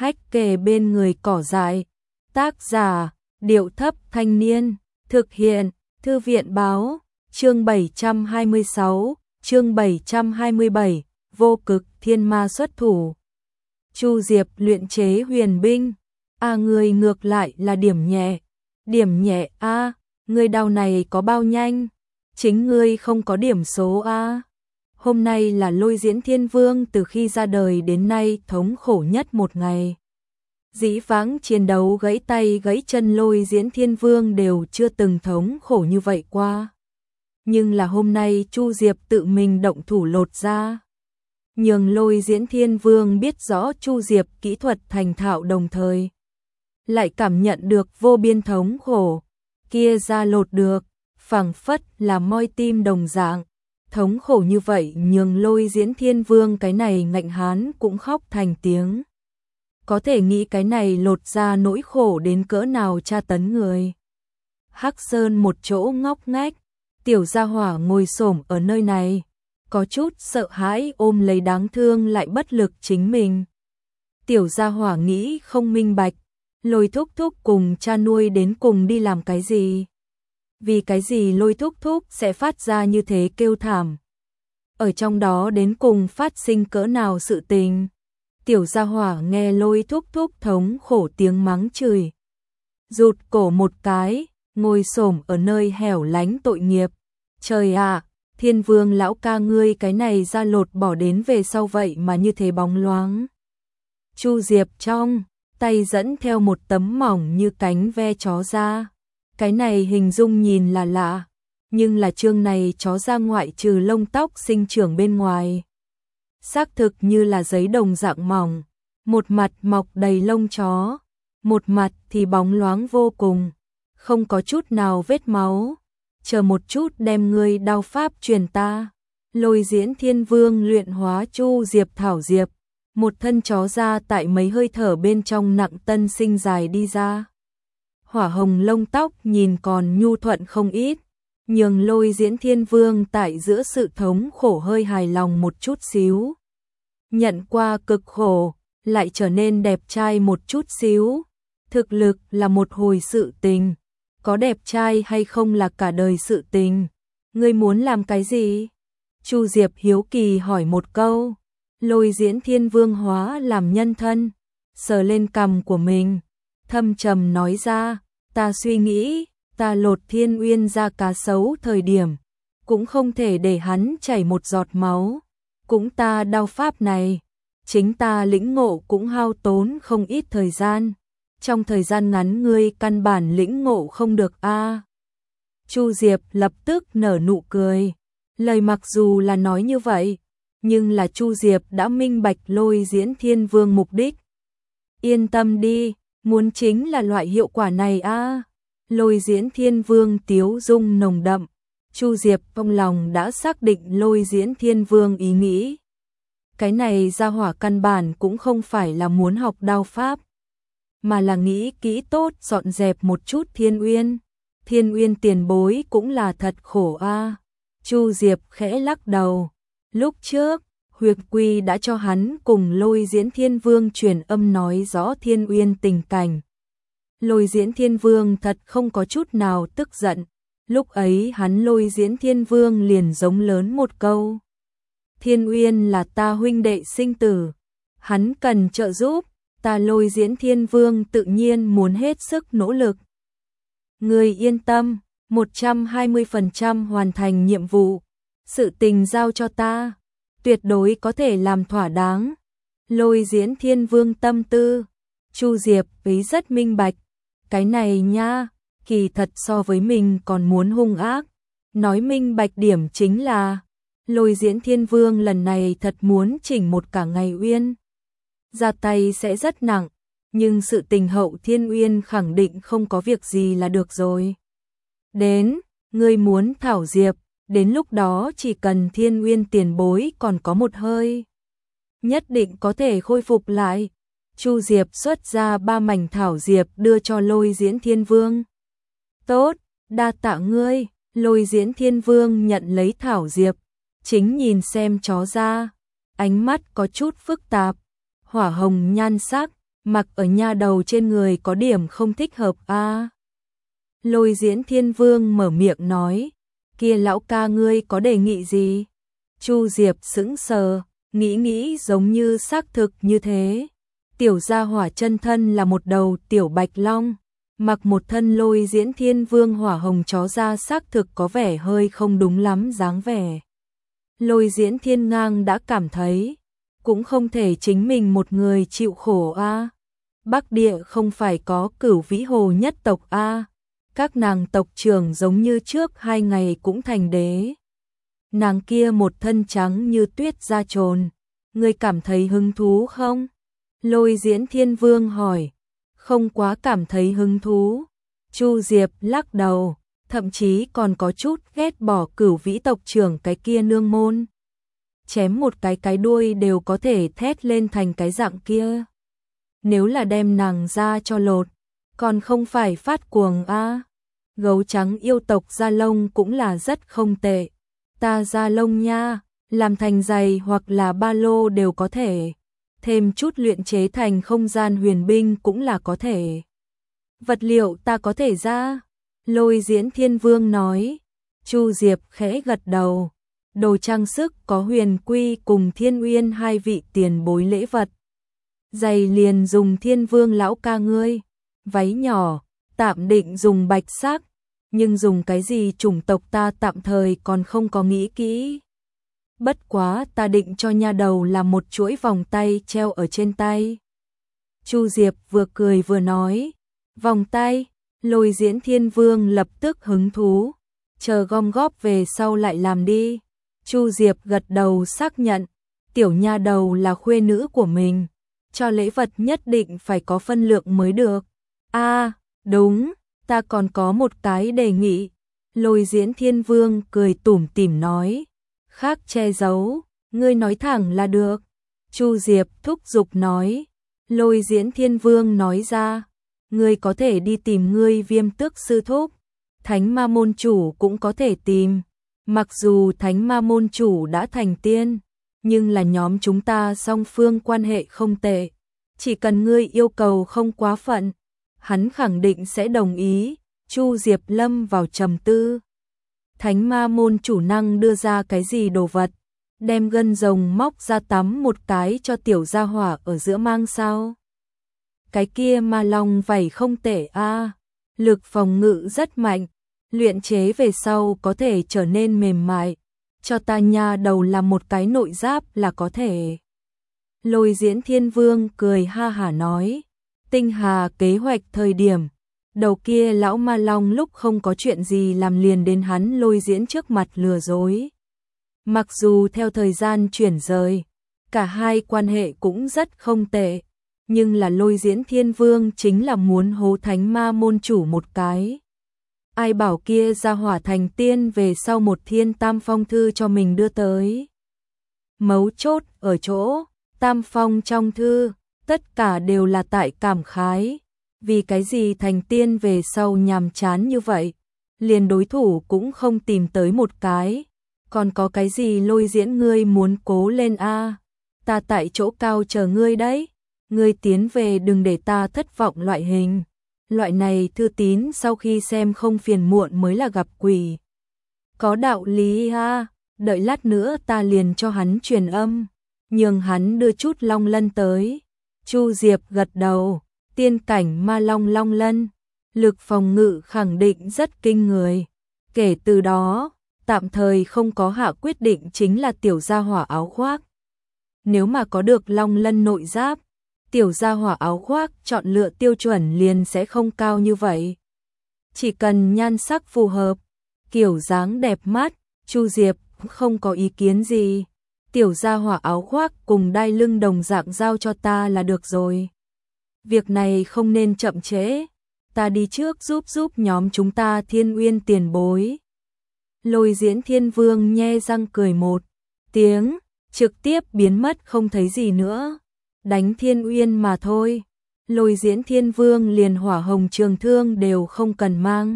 hách kề bên người cỏ dại. Tác giả, Điệu Thấp Thanh Niên. Thực hiện, Thư viện Báo. Chương 726, chương 727, Vô Cực Thiên Ma xuất thủ. Chu Diệp luyện chế huyền binh. Người ngược lại là điểm nhẹ. Điểm nhẹ người đau này có bao nhanh? Chính ngươi không có điểm số Hôm nay là Lôi Diễn Thiên Vương từ khi ra đời đến nay thống khổ nhất một ngày. Dĩ vãng chiến đấu gãy tay gãy chân Lôi Diễn Thiên Vương đều chưa từng thống khổ như vậy qua. Nhưng là hôm nay Chu Diệp tự mình động thủ lột ra. Nhường Lôi Diễn Thiên Vương biết rõ Chu Diệp kỹ thuật thành thạo, đồng thời lại cảm nhận được vô biên thống khổ. Kia ra lột được, phảng phất là moi tim đồng dạng. Thống khổ như vậy nhường Lôi Diễn Thiên Vương cái này ngạnh hán cũng khóc thành tiếng. Có thể nghĩ cái này lột ra nỗi khổ đến cỡ nào tra tấn người. Hắc Sơn một chỗ ngóc ngách, tiểu gia hỏa ngồi xổm ở nơi này, có chút sợ hãi ôm lấy đáng thương lại bất lực chính mình. Tiểu gia hỏa nghĩ không minh bạch, Lôi thúc thúc cùng cha nuôi đến cùng đi làm cái gì? Vì cái gì Lôi thúc thúc sẽ phát ra như thế kêu thảm? Ở trong đó đến cùng phát sinh cỡ nào sự tình? Tiểu gia hỏa nghe Lôi thúc thúc thống khổ tiếng mắng chửi, rụt cổ một cái, ngồi xổm ở nơi hẻo lánh tội nghiệp. Trời ạ, Thiên Vương lão ca ngươi cái này ra lột bỏ đến về sau vậy mà như thế bóng loáng. Chu Diệp trong tay dẫn theo một tấm mỏng như cánh ve chó da. Cái này hình dung nhìn là lạ, nhưng là chương này chó da ngoại trừ lông tóc sinh trưởng bên ngoài, xác thực như là giấy đồng dạng mỏng, một mặt mọc đầy lông chó, một mặt thì bóng loáng vô cùng, không có chút nào vết máu. Chờ một chút đem ngươi đao pháp truyền ta. Lôi Diễn Thiên Vương luyện hóa Chu Diệp thảo diệp, một thân chó da tại mấy hơi thở bên trong nặng tân sinh dài đi ra. Hỏa hồng lông tóc nhìn còn nhu thuận không ít, nhường Lôi Diễn Thiên Vương tại giữa sự thống khổ hơi hài lòng một chút xíu. Nhận qua cực khổ, lại trở nên đẹp trai một chút xíu. Thực lực là một hồi sự tình, có đẹp trai hay không là cả đời sự tình. Ngươi muốn làm cái gì? Chu Diệp hiếu kỳ hỏi một câu. Lôi Diễn Thiên Vương hóa làm nhân thân, sờ lên cằm của mình, thâm trầm nói ra, ta suy nghĩ, ta lột Thiên Uyên ra cá sấu thời điểm, cũng không thể để hắn chảy một giọt máu. Cũng ta đao pháp này, chính ta lĩnh ngộ cũng hao tốn không ít thời gian. Trong thời gian ngắn ngươi căn bản lĩnh ngộ không được Chu Diệp lập tức nở nụ cười. Lời mặc dù là nói như vậy, nhưng là Chu Diệp đã minh bạch Lôi Diễn Thiên Vương mục đích. Yên tâm đi, muốn chính là loại hiệu quả này Lôi Diễn Thiên Vương tiếu dung nồng đậm. Chu Diệp trong lòng đã xác định Lôi Diễn Thiên Vương ý nghĩ. Cái này gia hỏa căn bản cũng không phải là muốn học đao pháp, mà là nghĩ kỹ tốt dọn dẹp một chút Thiên Uyên. Thiên Uyên tiền bối cũng là thật khổ Chu Diệp khẽ lắc đầu. Lúc trước, Huyệt Quy đã cho hắn cùng Lôi Diễn Thiên Vương truyền âm nói rõ Thiên Uyên tình cảnh. Lôi Diễn Thiên Vương thật không có chút nào tức giận. Lúc ấy hắn Lôi Diễn Thiên Vương liền giống lớn một câu. Thiên Uyên là ta huynh đệ sinh tử, hắn cần trợ giúp, ta Lôi Diễn Thiên Vương tự nhiên muốn hết sức nỗ lực. Ngươi yên tâm, 120% hoàn thành nhiệm vụ, sự tình giao cho ta, tuyệt đối có thể làm thỏa đáng. Lôi Diễn Thiên Vương tâm tư, Chu Diệp ấy rất minh bạch, cái này nha, kỳ thật so với mình còn muốn hung ác. Nói minh bạch điểm chính là, Lôi Diễn Thiên Vương lần này thật muốn chỉnh một cả ngày uyên. Ra tay sẽ rất nặng, nhưng sự tình hậu Thiên Uyên khẳng định không có việc gì là được rồi. Đến, ngươi muốn thảo diệp, đến lúc đó chỉ cần Thiên Uyên tiền bối còn có một hơi, nhất định có thể khôi phục lại. Chu Diệp xuất ra 3 mảnh thảo diệp đưa cho Lôi Diễn Thiên Vương. Tốt, đa tạ ngươi. Lôi Diễn Thiên Vương nhận lấy thảo diệp, chính nhìn xem chó ra, ánh mắt có chút phức tạp, hỏa hồng nhan sắc, mặc ở nha đầu trên người có điểm không thích hợp a. Lôi Diễn Thiên Vương mở miệng nói, kia lão ca ngươi có đề nghị gì? Chu Diệp sững sờ, nghĩ giống như xác thực như thế. Tiểu gia hỏa chân thân là một đầu tiểu bạch long, mặc một thân Lôi Diễn Thiên Vương hỏa hồng chó ra xác thực có vẻ hơi không đúng lắm dáng vẻ. Lôi Diễn Thiên Ngang đã cảm thấy, cũng không thể chính mình một người chịu khổ a. Bắc Địa không phải có Cửu Vĩ Hồ nhất tộc a. Các nàng tộc trưởng giống như trước 2 ngày cũng thành đế. Nàng kia một thân trắng như tuyết da trồn, ngươi cảm thấy hứng thú không? Lôi Diễn Thiên Vương hỏi. Không quá cảm thấy hứng thú. Chu Diệp lắc đầu, thậm chí còn có chút ghét bỏ Cửu Vĩ tộc trưởng cái kia nương môn. Chém một cái đuôi đều có thể thét lên thành cái dạng kia. Nếu là đem nàng ra cho lột, còn không phải phát cuồng a. Gấu trắng yêu tộc da lông cũng là rất không tệ. Ta da lông nha, làm thành giày hoặc là ba lô đều có thể. Thêm chút luyện chế thành không gian huyền binh cũng là có thể. Vật liệu ta có thể ra. Lôi Diễn Thiên Vương nói. Chu Diệp khẽ gật đầu. Đồ trang sức có Huyền Quy cùng Thiên Uyên 2 vị tiền bối lễ vật. Giày liền dùng Thiên Vương lão ca ngươi. Váy nhỏ, tạm định dùng bạch sắc. Nhưng dùng cái gì chủng tộc ta tạm thời còn không có nghĩ kỹ. Bất quá ta định cho nha đầu làm một chuỗi vòng tay treo ở trên tay. Chu Diệp vừa cười vừa nói. Vòng tay, Lôi Diễn Thiên Vương lập tức hứng thú. Chờ gom góp về sau lại làm đi. Chu Diệp gật đầu xác nhận. Tiểu nha đầu là khuê nữ của mình. Cho lễ vật nhất định phải có phân lượng mới được. A, đúng, ta còn có một cái đề nghị. Lôi Diễn Thiên Vương cười tủm tỉm nói. Khác che giấu, ngươi nói thẳng là được. Chu Diệp thúc giục nói. Lôi Diễn Thiên Vương nói ra. Ngươi có thể đi tìm ngươi Viêm Tước sư thúc. Thánh ma môn chủ cũng có thể tìm. Mặc dù thánh ma môn chủ đã thành tiên, nhưng là nhóm chúng ta song phương quan hệ không tệ. Chỉ cần ngươi yêu cầu không quá phận, hắn khẳng định sẽ đồng ý. Chu Diệp lâm vào trầm tư. Thánh ma môn chủ năng đưa ra cái gì đồ vật? Đem gân rồng móc ra tắm một cái cho tiểu gia hỏa ở giữa mang sao? Cái kia ma long vảy không tệ a, lực phòng ngự rất mạnh, luyện chế về sau có thể trở nên mềm mại, cho ta nha đầu làm một cái nội giáp là có thể. Lôi Diễn Thiên Vương cười ha hả nói, tinh hà kế hoạch thời điểm, đầu kia lão ma long lúc không có chuyện gì làm liền đến hắn Lôi Diễn trước mặt lừa dối. Mặc dù theo thời gian chuyển rời, cả hai quan hệ cũng rất không tệ, nhưng là Lôi Diễn Thiên Vương chính là muốn hố thánh ma môn chủ một cái. Ai bảo kia ra hỏa thành tiên về sau một thiên tam phong thư cho mình đưa tới. Mấu chốt ở chỗ, tam phong trong thư, tất cả đều là tại cảm khái. Vì cái gì thành tiên về sau nhàm chán như vậy, liền đối thủ cũng không tìm tới một cái. Còn có cái gì Lôi Diễn ngươi muốn cố lên a? Ta tại chỗ cao chờ ngươi đấy. Ngươi tiến về đừng để ta thất vọng loại hình. Loại này thư tín sau khi xem không phiền muộn mới là gặp quỷ. Có đạo lý ha, đợi lát nữa ta liền cho hắn truyền âm, nhường hắn đưa chút long lân tới. Chu Diệp gật đầu, tiên cảnh ma long long lân, lực phòng ngự khẳng định rất kinh người. Kể từ đó, tạm thời không có hạ quyết định chính là tiểu gia hỏa áo khoác. Nếu mà có được long lân nội giáp, tiểu gia hỏa áo khoác chọn lựa tiêu chuẩn liền sẽ không cao như vậy. Chỉ cần nhan sắc phù hợp, kiểu dáng đẹp mắt, Chu Diệp không có ý kiến gì. Tiểu gia hỏa áo khoác cùng đai lưng đồng dạng giao cho ta là được rồi. Việc này không nên chậm trễ, ta đi trước giúp nhóm chúng ta Thiên Uyên tiền bối. Lôi Diễn Thiên Vương nhe răng cười một tiếng, trực tiếp biến mất không thấy gì nữa. Đánh Thiên Uyên mà thôi. Lôi Diễn Thiên Vương liền hỏa hồng trường thương đều không cần mang.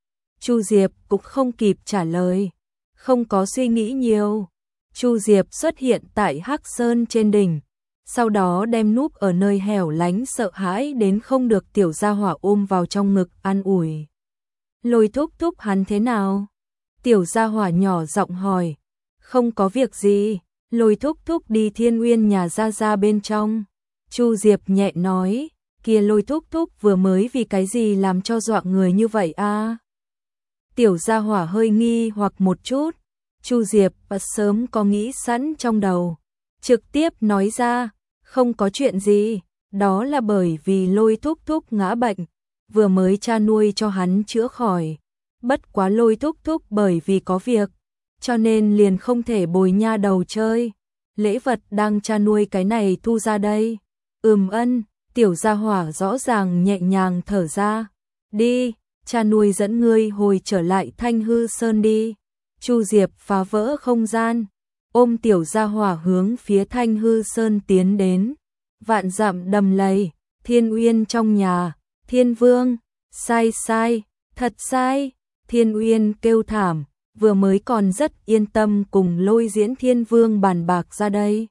Chu Diệp cũng không kịp trả lời, không có suy nghĩ nhiều. Chu Diệp xuất hiện tại Hắc Sơn trên đỉnh, sau đó đem núp ở nơi hẻo lánh sợ hãi đến không được tiểu gia hỏa ôm vào trong ngực an ủi. Lôi thúc thúc hắn thế nào? Tiểu gia hỏa nhỏ giọng hỏi. Không có việc gì, Lôi thúc thúc đi Thiên Uyên nhà ra bên trong. Chu Diệp nhẹ nói, kia Lôi thúc thúc vừa mới vì cái gì làm cho dọa người như vậy a? Tiểu gia hỏa hơi nghi hoặc một chút, Chu Diệp sớm có nghĩ sẵn trong đầu, trực tiếp nói ra, không có chuyện gì, đó là bởi vì Lôi thúc thúc ngã bệnh, vừa mới cha nuôi cho hắn chữa khỏi, bất quá Lôi thúc thúc bởi vì có việc, cho nên liền không thể bồi nha đầu chơi, lễ vật đang cha nuôi cái này thu ra đây. Ân, tiểu gia hỏa rõ ràng nhẹ nhàng thở ra, đi, cha nuôi dẫn ngươi hồi trở lại Thanh Hư Sơn đi. Chu Diệp phá vỡ không gian, ôm tiểu gia hỏa hướng phía Thanh Hư Sơn tiến đến. Vạn dặm đầm lầy, Thiên Uyên trong nhà, Thiên Vương, sai, thật sai, Thiên Uyên kêu thảm, vừa mới còn rất yên tâm cùng Lôi Diễn Thiên Vương bàn bạc ra đây.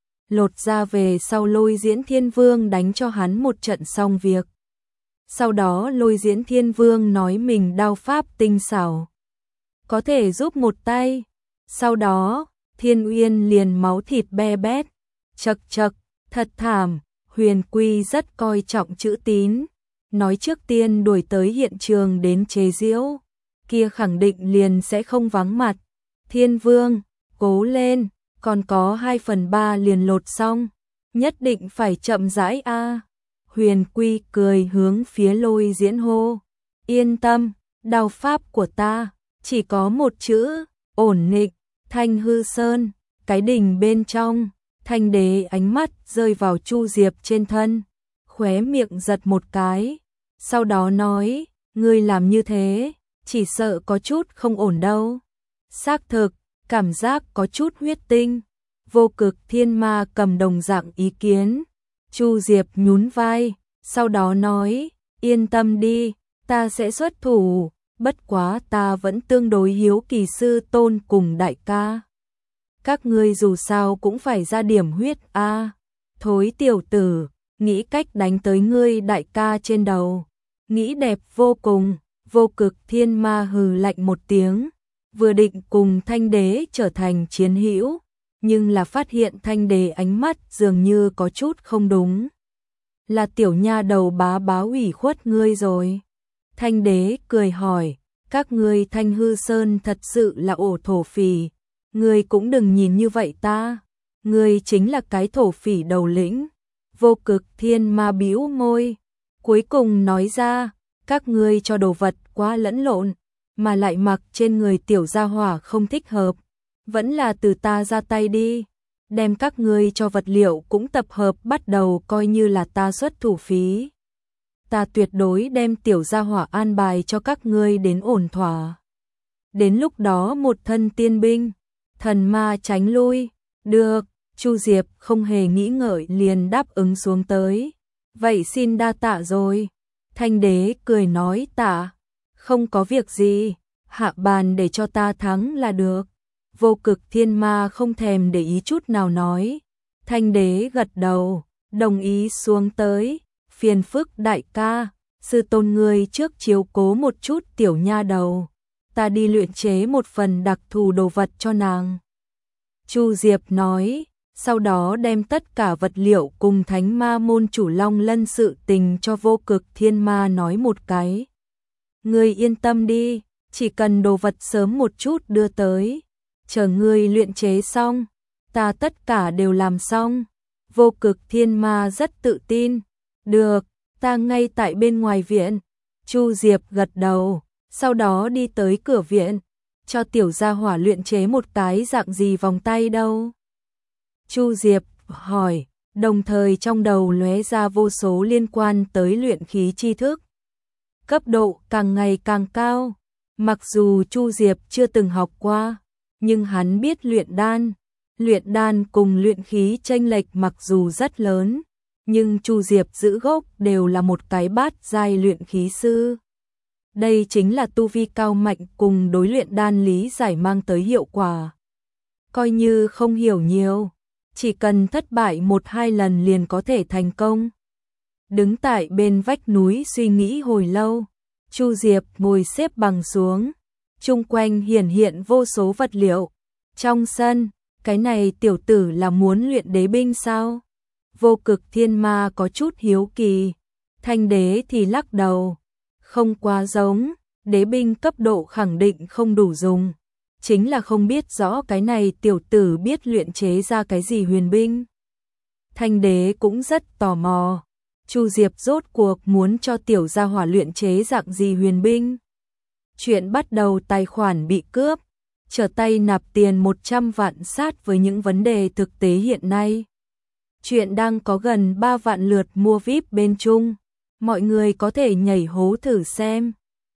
Lột ra về sau Lôi Diễn Thiên Vương đánh cho hắn một trận xong việc. Sau đó Lôi Diễn Thiên Vương nói mình đao pháp tinh xảo, có thể giúp một tay. Sau đó, Thiên Uyên liền máu thịt be bét, chật, thật thảm. Huyền Quy rất coi trọng chữ tín, nói trước tiên đuổi tới hiện trường đến chế giễu, kia khẳng định liền sẽ không vắng mặt. Thiên Vương, cố lên, còn có 2/3 liền lột xong, nhất định phải chậm rãi a. Huyền Quy cười hướng phía Lôi Diễn hô, yên tâm, đao pháp của ta chỉ có một chữ, ổn định. Thanh Hư Sơn, cái đỉnh bên trong, Thanh Đế ánh mắt rơi vào Chu Diệp trên thân, khóe miệng giật một cái, sau đó nói, ngươi làm như thế, chỉ sợ có chút không ổn đâu. Xác thực, cảm giác có chút huyết tinh. Vô Cực Thiên Ma cầm đồng dạng ý kiến. Chu Diệp nhún vai, sau đó nói, yên tâm đi, ta sẽ xuất thủ, bất quá ta vẫn tương đối hiếu kỳ sư tôn cùng đại ca. Các ngươi dù sao cũng phải ra điểm huyết a. Thối tiểu tử, nghĩ cách đánh tới ngươi đại ca trên đầu. Nghĩ đẹp vô cùng. Vô Cực Thiên Ma hừ lạnh một tiếng, vừa định cùng Thanh Đế trở thành chiến hữu, nhưng là phát hiện Thanh Đế ánh mắt dường như có chút không đúng. Là tiểu nha đầu bá ủy khuất ngươi rồi. Thanh Đế cười hỏi, các ngươi Thanh Hư Sơn thật sự là ổ thổ phỉ, ngươi cũng đừng nhìn như vậy ta, ngươi chính là cái thổ phỉ đầu lĩnh. Vô Cực Thiên Ma bĩu môi, cuối cùng nói ra, các ngươi cho đồ vật quá lẫn lộn, mà lại mặc trên người tiểu gia hỏa không thích hợp, vẫn là từ ta ra tay đi, đem các ngươi cho vật liệu cũng tập hợp bắt đầu coi như là ta xuất thủ phí. Ta tuyệt đối đem tiểu gia hỏa an bài cho các ngươi đến ổn thỏa. Đến lúc đó một thân tiên binh, thần ma tránh lui, được, Chu Diệp không hề nghĩ ngợi liền đáp ứng xuống tới. Vậy xin đa tạ rồi. Thanh Đế cười nói tạ, không có việc gì, hạ bàn để cho ta thắng là được. Vô Cực Thiên Ma không thèm để ý chút nào nói. Thanh Đế gật đầu, đồng ý xuống tới, phiền phức đại ca, sư tôn ngươi trước chiếu cố một chút tiểu nha đầu, ta đi luyện chế một phần đặc thù đồ vật cho nàng. Chu Diệp nói, sau đó đem tất cả vật liệu cùng Thánh Ma môn chủ Long Lân sự tình cho Vô Cực Thiên Ma nói một cái. Ngươi yên tâm đi, chỉ cần đồ vật sớm một chút đưa tới, chờ ngươi luyện chế xong, ta tất cả đều làm xong. Vô Cực Thiên Ma rất tự tin, được, ta ngay tại bên ngoài viện. Chu Diệp gật đầu, sau đó đi tới cửa viện, cho tiểu gia hỏa luyện chế một cái dạng gì vòng tay đâu. Chu Diệp hỏi, đồng thời trong đầu lóe ra vô số liên quan tới luyện khí tri thức. Cấp độ càng ngày càng cao, mặc dù Chu Diệp chưa từng học qua, nhưng hắn biết luyện đan cùng luyện khí chênh lệch mặc dù rất lớn, nhưng Chu Diệp giữ gốc đều là một cái bát giai luyện khí sư. Đây chính là tu vi cao mạnh cùng đối luyện đan lý giải mang tới hiệu quả. Coi như không hiểu nhiều, chỉ cần thất bại 1-2 lần liền có thể thành công. Đứng tại bên vách núi suy nghĩ hồi lâu, Chu Diệp ngồi xếp bằng xuống, chung quanh hiển hiện vô số vật liệu. Trong sân, cái này tiểu tử là muốn luyện đế binh sao? Vô Cực Thiên Ma có chút hiếu kỳ, Thanh Đế thì lắc đầu, không quá giống, đế binh cấp độ khẳng định không đủ dùng, chính là không biết rõ cái này tiểu tử biết luyện chế ra cái gì huyền binh. Thanh Đế cũng rất tò mò, Chu Diệp rốt cuộc muốn cho tiểu gia hỏa luyện chế dạng gì huyền binh. Chuyện bắt đầu tài khoản bị cướp, trở tay nạp tiền 100 vạn sát với những vấn đề thực tế hiện nay. Chuyện đang có gần 3 vạn lượt mua VIP bên Trung, mọi người có thể nhảy hố thử xem.